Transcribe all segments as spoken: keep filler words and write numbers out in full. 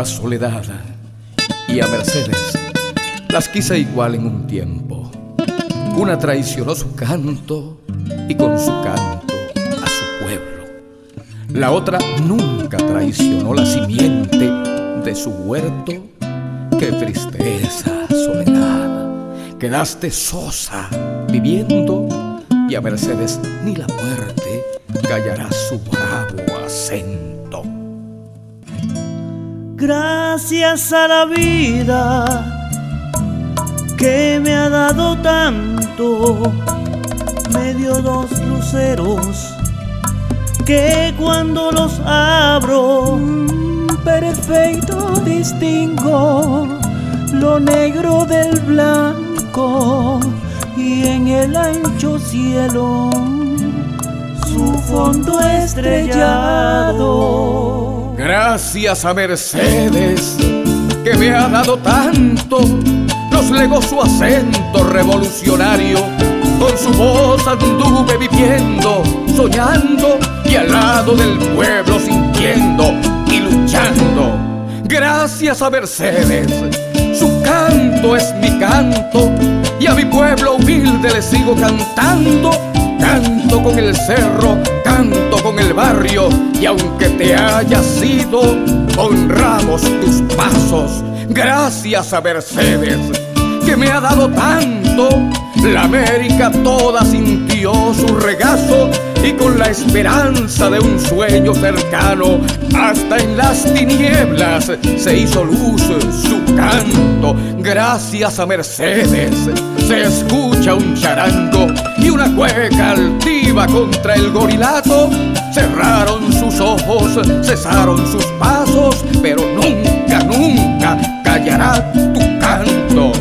A Soledad y a Mercedes las quise igual en un tiempo. Una traicionó su canto y con su canto a su pueblo. La otra nunca traicionó la simiente de su huerto. Qué tristeza, Soledad, quedaste sosa viviendo, y a Mercedes ni la muerte callará su bravo acento. Gracias a la vida que me ha dado tanto, me dio dos luceros que cuando los abro perfecto distingo lo negro del blanco, y en el ancho cielo su fondo estrellado. Gracias a Mercedes que me ha dado tanto, nos legó su acento revolucionario. Con su voz anduve viviendo, soñando, y al lado del pueblo sintiendo y luchando. Gracias a Mercedes, su canto es mi canto, y a mi pueblo humilde le sigo cantando. Canto con el cerro, canto con el barrio, y aunque te hayas ido, honramos tus pasos. Gracias a Mercedes que me ha dado tanto, la América toda sintió su regazo, y con la esperanza de un sueño cercano, hasta en las tinieblas se hizo luz su canto. Gracias a Mercedes se escucha un charango y una cueca altiva contra el gorilato. Cerraron sus ojos, cesaron sus pasos, pero nunca, nunca callará tu canto.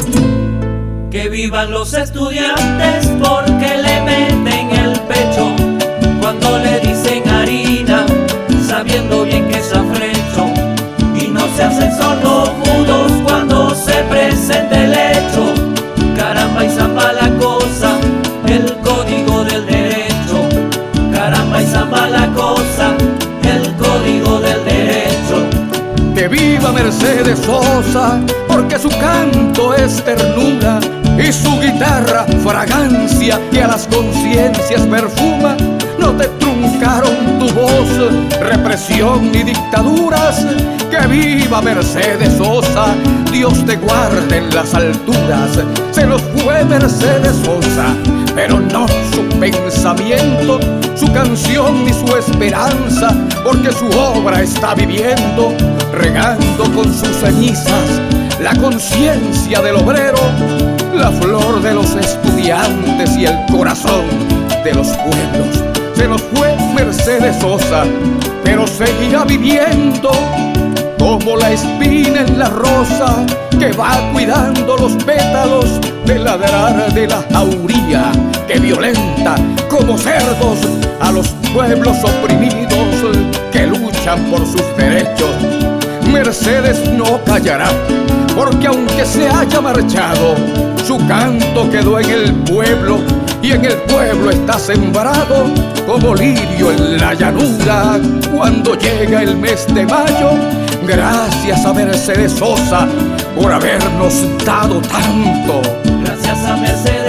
Que vivan los estudiantes porque le meten el pecho cuando le dicen harina, sabiendo bien que es afrecho, y no se hacen sordos mudos cuando se presente el hecho. Caramba y zamba la cosa, el código del derecho. Caramba y zamba la cosa, el código del derecho. Que viva Mercedes Sosa, porque su canto es ternura y su guitarra fragancia que a las conciencias perfuma. No te truncaron tu voz, represión ni dictaduras. Que viva Mercedes Sosa, Dios te guarde en las alturas. Se nos fue Mercedes Sosa, pero no su pensamiento, su canción ni su esperanza, porque su obra está viviendo, regando con sus cenizas la conciencia del obrero, la flor de los estudiantes y el corazón de los pueblos. Se nos fue Mercedes Sosa, pero seguirá viviendo como la espina en la rosa que va cuidando los pétalos del ladrar de la jauría que violenta como cerdos a los pueblos oprimidos que luchan por sus derechos. Mercedes no callará, porque aunque se haya marchado, su canto quedó en el pueblo, y en el pueblo está sembrado como lirio en la llanura cuando llega el mes de mayo. Gracias a Mercedes Sosa por habernos dado tanto. Gracias a Mercedes